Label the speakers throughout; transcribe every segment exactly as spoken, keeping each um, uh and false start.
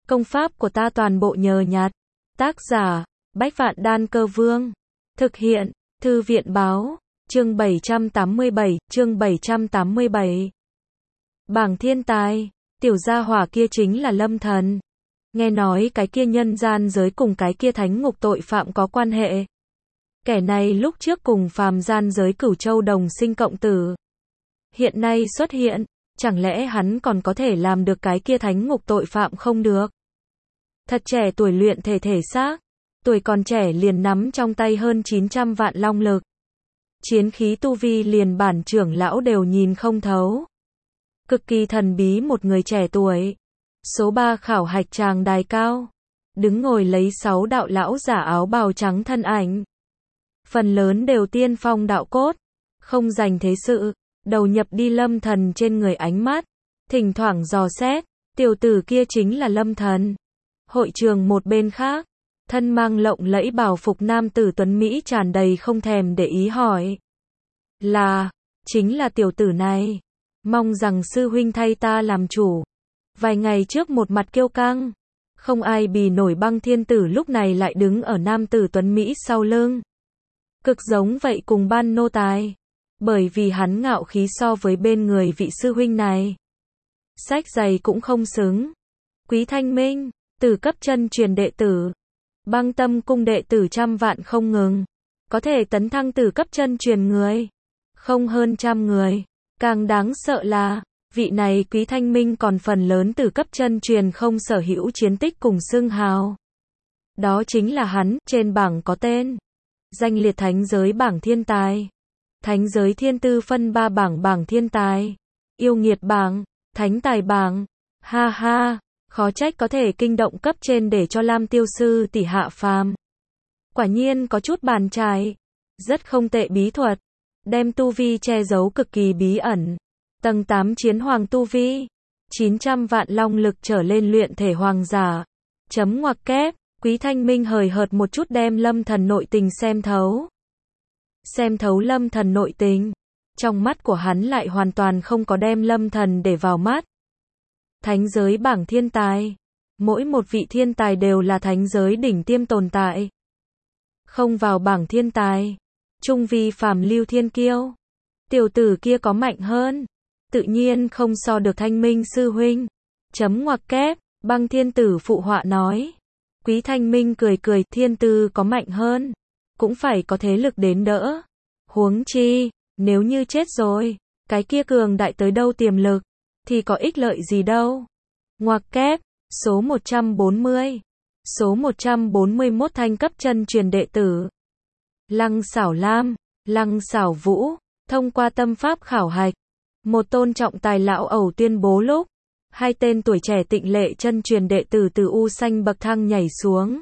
Speaker 1: Công pháp của ta toàn bộ nhờ nhặt. Tác giả, Bách Vạn Đan Cơ Vương. Thực hiện, Thư viện Báo. Chương bảy trăm tám mươi bảy, chương bảy trăm tám mươi bảy. Bảng thiên tài, tiểu gia hỏa kia chính là Lâm Thần. Nghe nói cái kia nhân gian giới cùng cái kia thánh ngục tội phạm có quan hệ. Kẻ này lúc trước cùng phàm gian giới Cửu Châu đồng sinh cộng tử. Hiện nay xuất hiện, chẳng lẽ hắn còn có thể làm được cái kia thánh ngục tội phạm không được? Thật trẻ tuổi luyện thể thể xác, tuổi còn trẻ liền nắm trong tay hơn chín trăm vạn long lực. Chiến khí tu vi liền bản trưởng lão đều nhìn không thấu. Cực kỳ thần bí một người trẻ tuổi. Số ba khảo hạch tràng đài cao. Đứng ngồi lấy sáu đạo lão giả áo bào trắng thân ảnh. Phần lớn đều tiên phong đạo cốt. Không dành thế sự. Đầu nhập đi Lâm Thần trên người ánh mắt. Thỉnh thoảng dò xét. Tiểu tử kia chính là Lâm Thần. Hội trường một bên khác. Thân mang lộng lẫy bào phục nam tử tuấn Mỹ tràn đầy không thèm để ý hỏi. Là, chính là tiểu tử này. Mong rằng sư huynh thay ta làm chủ. Vài ngày trước một mặt kiêu căng. Không ai bì nổi băng thiên tử lúc này lại đứng ở nam tử tuấn Mỹ sau lưng. Cực giống vậy cùng ban nô tài. Bởi vì hắn ngạo khí so với bên người vị sư huynh này. Sách giày cũng không xứng. Quý Thanh Minh, tử cấp chân truyền đệ tử. Băng Tâm cung đệ tử trăm vạn không ngừng. Có thể tấn thăng tử cấp chân truyền người. Không hơn trăm người. Càng đáng sợ là, vị này Quý Thanh Minh còn phần lớn tử cấp chân truyền không sở hữu chiến tích cùng xưng hào. Đó chính là hắn, trên bảng có tên. Danh liệt thánh giới bảng thiên tài. Thánh giới thiên tư phân ba bảng bảng thiên tài. Yêu nghiệt bảng, thánh tài bảng. Ha ha, khó trách có thể kinh động cấp trên để cho Lam tiêu sư tỷ hạ phàm. Quả nhiên có chút bàn chải. Rất không tệ bí thuật. Đem tu vi che giấu cực kỳ bí ẩn. Tầng tám chiến hoàng tu vi. chín trăm vạn long lực trở lên luyện thể hoàng giả. Chấm ngoặc kép. Quý Thanh Minh hời hợt một chút đem Lâm Thần nội tình xem thấu. Xem thấu Lâm Thần nội tình. Trong mắt của hắn lại hoàn toàn không có đem Lâm Thần để vào mắt. Thánh giới bảng thiên tài. Mỗi một vị thiên tài đều là thánh giới đỉnh tiêm tồn tại. Không vào bảng thiên tài. Trung vi phàm lưu thiên kiêu. Tiểu tử kia có mạnh hơn. Tự nhiên không so được Thanh Minh sư huynh. Chấm ngoặc kép. Băng thiên tử phụ họa nói. Quý Thanh Minh cười cười, thiên tư có mạnh hơn. Cũng phải có thế lực đến đỡ. Huống chi, nếu như chết rồi, cái kia cường đại tới đâu tiềm lực, thì có ích lợi gì đâu. Ngoặc kép, số một trăm bốn mươi. Số một trăm bốn mươi mốt thanh cấp chân truyền đệ tử. Lăng Xảo Lam, Lăng Xảo Vũ, thông qua tâm pháp khảo hạch. Một tôn trọng tài lão ẩu tuyên bố lúc. Hai tên tuổi trẻ tịnh lệ chân truyền đệ tử từ u xanh bậc thang nhảy xuống.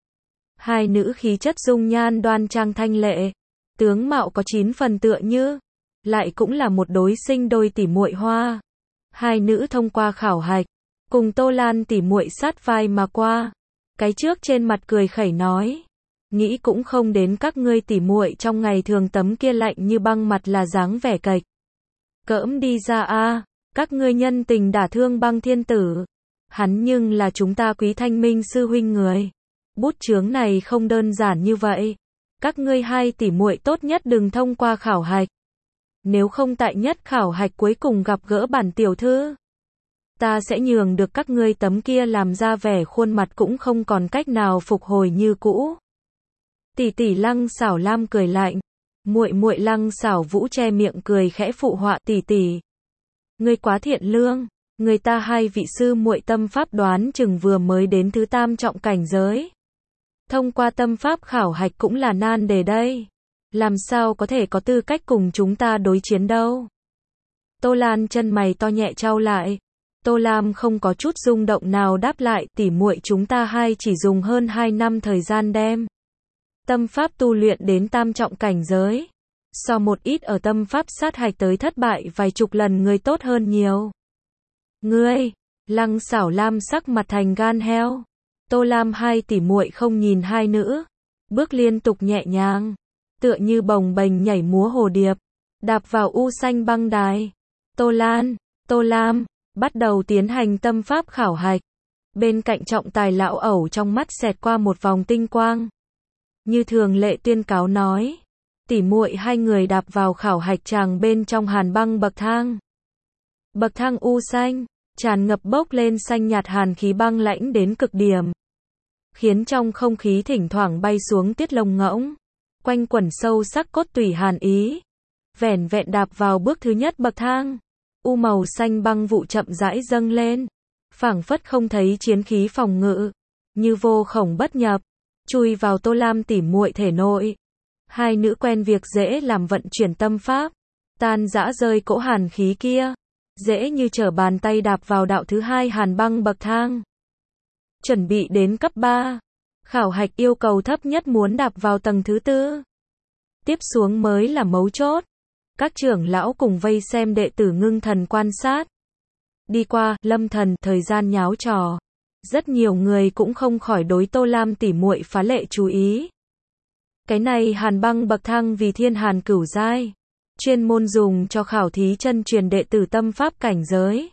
Speaker 1: Hai nữ khí chất dung nhan đoan trang thanh lệ. Tướng mạo có chín phần tựa như. Lại cũng là một đối sinh đôi tỉ muội hoa. Hai nữ thông qua khảo hạch. Cùng Tô Lan tỉ muội sát vai mà qua. Cái trước trên mặt cười khẩy nói. Nghĩ cũng không đến các ngươi tỉ muội trong ngày thường tấm kia lạnh như băng mặt là dáng vẻ cạch. Cỡm đi ra a, các ngươi nhân tình đả thương băng thiên tử. Hắn nhưng là chúng ta Quý Thanh Minh sư huynh người. Bút chướng này không đơn giản như vậy. Các ngươi hai tỉ muội tốt nhất đừng thông qua khảo hạch. Nếu không tại nhất khảo hạch cuối cùng gặp gỡ bản tiểu thư. Ta sẽ nhường được các ngươi tấm kia làm ra vẻ khuôn mặt cũng không còn cách nào phục hồi như cũ. Tỷ tỷ Lăng Xảo Lam cười lạnh. Muội muội Lăng Xảo Vũ che miệng cười khẽ phụ họa tỷ tỷ. Ngươi quá thiện lương, người ta hai vị sư muội tâm pháp đoán chừng vừa mới đến thứ tam trọng cảnh giới. Thông qua tâm pháp khảo hạch cũng là nan đề đây. Làm sao có thể có tư cách cùng chúng ta đối chiến đâu. Tô Lan chân mày to nhẹ trao lại. Tô Lam không có chút rung động nào đáp lại, tỉ muội chúng ta hai chỉ dùng hơn hai năm thời gian đem tâm pháp tu luyện đến tam trọng cảnh giới. So một ít ở tâm pháp sát hạch tới thất bại vài chục lần người tốt hơn nhiều. Ngươi, Lăng Xảo Lam sắc mặt thành gan heo. Tô Lam hai tỉ muội không nhìn hai nữ. Bước liên tục nhẹ nhàng. Tựa như bồng bềnh nhảy múa hồ điệp. Đạp vào u xanh băng đài. Tô Lan, Tô Lam, bắt đầu tiến hành tâm pháp khảo hạch. Bên cạnh trọng tài lão ẩu trong mắt xẹt qua một vòng tinh quang. Như thường lệ tuyên cáo nói. Tỉ muội hai người đạp vào khảo hạch tràng bên trong hàn băng bậc thang. Bậc thang u xanh, tràn ngập bốc lên xanh nhạt hàn khí băng lãnh đến cực điểm. Khiến trong không khí thỉnh thoảng bay xuống tiết lông ngỗng. Quanh quẩn sâu sắc cốt tủy hàn ý. Vẻn vẹn đạp vào bước thứ nhất bậc thang. U màu xanh băng vụ chậm rãi dâng lên. Phảng phất không thấy chiến khí phòng ngự. Như vô khổng bất nhập. Chui vào Tô Lam tỉ muội thể nội. Hai nữ quen việc dễ làm vận chuyển tâm pháp. Tan rã rơi cỗ hàn khí kia. Dễ như trở bàn tay đạp vào đạo thứ hai hàn băng bậc thang. Chuẩn bị đến cấp ba. Khảo hạch yêu cầu thấp nhất muốn đạp vào tầng thứ tư. Tiếp xuống mới là mấu chốt. Các trưởng lão cùng vây xem đệ tử ngưng thần quan sát. Đi qua, Lâm Thần, thời gian nháo trò. Rất nhiều người cũng không khỏi đối Tô Lam tỉ muội phá lệ chú ý. Cái này hàn băng bậc thang vì thiên hàn cửu giai. Chuyên môn dùng cho khảo thí chân truyền đệ tử tâm pháp cảnh giới.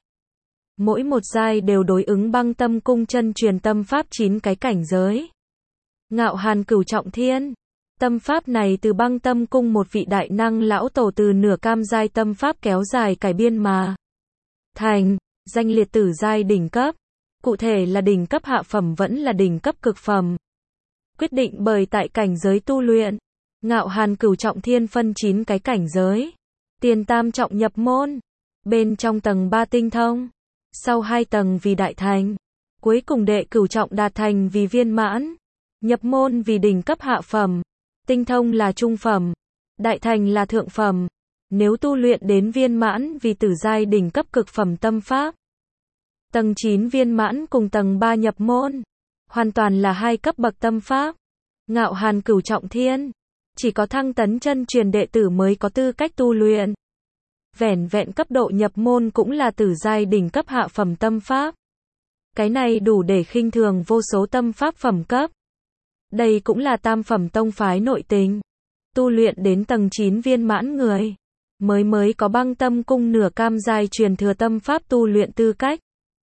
Speaker 1: Mỗi một giai đều đối ứng băng tâm cung chân truyền tâm pháp chín cái cảnh giới. Ngạo hàn cửu trọng thiên. Tâm pháp này từ băng tâm cung một vị đại năng lão tổ từ nửa cam giai tâm pháp kéo dài cải biên mà thành, danh liệt tử giai đỉnh cấp. Cụ thể là đỉnh cấp hạ phẩm vẫn là đỉnh cấp cực phẩm. Quyết định bởi tại cảnh giới tu luyện. Ngạo hàn cửu trọng thiên phân chín cái cảnh giới. Tiền tam trọng nhập môn. Bên trong tầng ba tinh thông. Sau hai tầng vì đại thành. Cuối cùng đệ cửu trọng đạt thành vì viên mãn. Nhập môn vì đỉnh cấp hạ phẩm. Tinh thông là trung phẩm. Đại thành là thượng phẩm. Nếu tu luyện đến viên mãn vì tử giai đỉnh cấp cực phẩm tâm pháp. Tầng chín viên mãn cùng tầng ba nhập môn. Hoàn toàn là hai cấp bậc tâm pháp. Ngạo hàn cửu trọng thiên. Chỉ có thăng tấn chân truyền đệ tử mới có tư cách tu luyện. Vẻn vẹn cấp độ nhập môn cũng là tử giai đỉnh cấp hạ phẩm tâm pháp. Cái này đủ để khinh thường vô số tâm pháp phẩm cấp. Đây cũng là tam phẩm tông phái nội tình. Tu luyện đến tầng chín viên mãn người. Mới mới có băng tâm cung nửa cam giai truyền thừa tâm pháp tu luyện tư cách.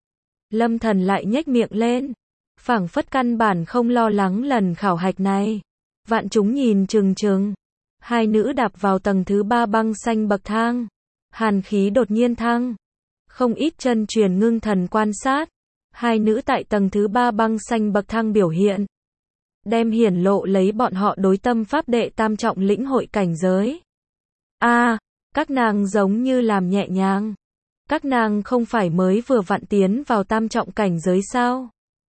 Speaker 1: Lâm Thần lại nhếch miệng lên. Phảng phất căn bản không lo lắng lần khảo hạch này. Vạn chúng nhìn chừng chừng. Hai nữ đạp vào tầng thứ ba băng xanh bậc thang. Hàn khí đột nhiên thăng. Không ít chân truyền ngưng thần quan sát. Hai nữ tại tầng thứ ba băng xanh bậc thang biểu hiện. Đem hiển lộ lấy bọn họ đối tâm pháp đệ tam trọng lĩnh hội cảnh giới. A, à, các nàng giống như làm nhẹ nhàng. Các nàng không phải mới vừa vặn tiến vào tam trọng cảnh giới sao?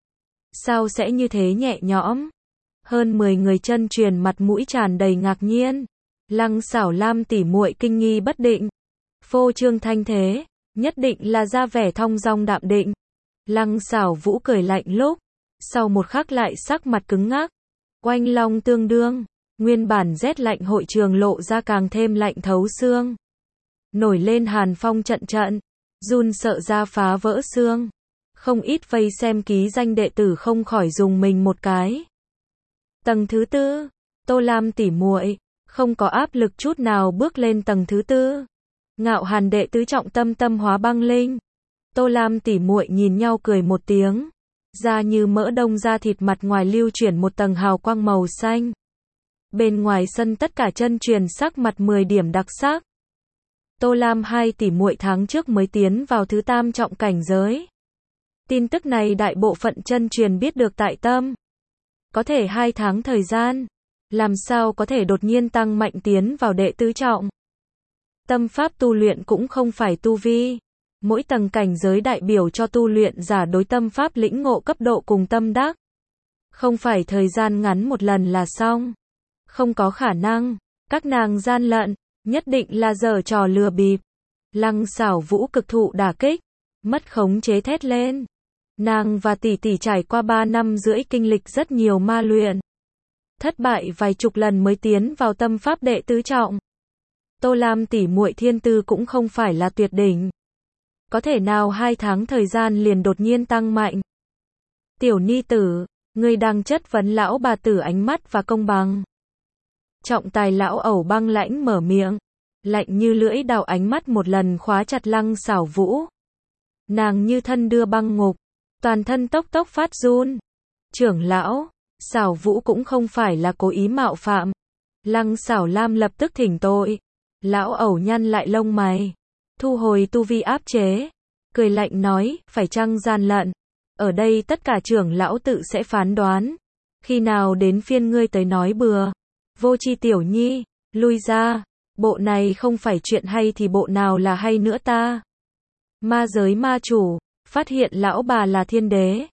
Speaker 1: Sao sẽ như thế nhẹ nhõm? Hơn mười người chân truyền mặt mũi tràn đầy ngạc nhiên. Lăng Xảo Lam tỉ muội kinh nghi bất định. Phô trương thanh thế, nhất định là ra vẻ thong dong đạm định. Lăng Xảo Vũ cười lạnh lúc, sau một khắc lại sắc mặt cứng ngắc. Oanh long tương đương, nguyên bản rét lạnh hội trường lộ ra càng thêm lạnh thấu xương. Nổi lên hàn phong trận trận, run sợ ra phá vỡ xương. Không ít vây xem ký danh đệ tử không khỏi dùng mình một cái. Tầng thứ tư, Tô Lam tỉ muội không có áp lực chút nào bước lên tầng thứ tư. Ngạo hàn đệ tứ trọng tâm tâm hóa băng linh. Tô Lam tỉ muội nhìn nhau cười một tiếng. Da như mỡ đông da thịt mặt ngoài lưu chuyển một tầng hào quang màu xanh. Bên ngoài sân tất cả chân truyền sắc mặt mười điểm đặc sắc. Tô Lam hai tỉ muội tháng trước mới tiến vào thứ tam trọng cảnh giới. Tin tức này đại bộ phận chân truyền biết được tại tâm. Có thể hai tháng thời gian, làm sao có thể đột nhiên tăng mạnh tiến vào đệ tứ trọng. Tâm pháp tu luyện cũng không phải tu vi. Mỗi tầng cảnh giới đại biểu cho tu luyện giả đối tâm pháp lĩnh ngộ cấp độ cùng tâm đắc. Không phải thời gian ngắn một lần là xong. Không có khả năng. Các nàng gian lận, nhất định là giở trò lừa bịp. Lăng Xảo Vũ cực thụ đả kích, mất khống chế thét lên. Nàng và tỷ tỷ trải qua ba năm rưỡi kinh lịch rất nhiều ma luyện. Thất bại vài chục lần mới tiến vào tâm pháp đệ tứ trọng. Tô Lam tỷ muội thiên tư cũng không phải là tuyệt đỉnh. Có thể nào hai tháng thời gian liền đột nhiên tăng mạnh. Tiểu ni tử, ngươi đang chất vấn lão bà tử ánh mắt và công bằng. Trọng tài lão ẩu băng lãnh mở miệng. Lạnh như lưỡi đào ánh mắt một lần khóa chặt Lăng Xảo Vũ. Nàng như thân đưa băng ngục. toàn thân tốc tốc phát run. Trưởng lão, Xảo Vũ cũng không phải là cố ý mạo phạm. Lăng Xảo Lam lập tức thỉnh tội. Lão ẩu nhăn lại lông mày, thu hồi tu vi áp chế, cười lạnh nói, phải chăng gian lận? Ở đây tất cả trưởng lão tự sẽ phán đoán. Khi nào đến phiên ngươi tới nói bừa? Vô Chi tiểu nhi, lui ra. Bộ này không phải chuyện hay thì bộ nào là hay nữa ta? Ma giới ma chủ, phát hiện lão bà là thiên đế.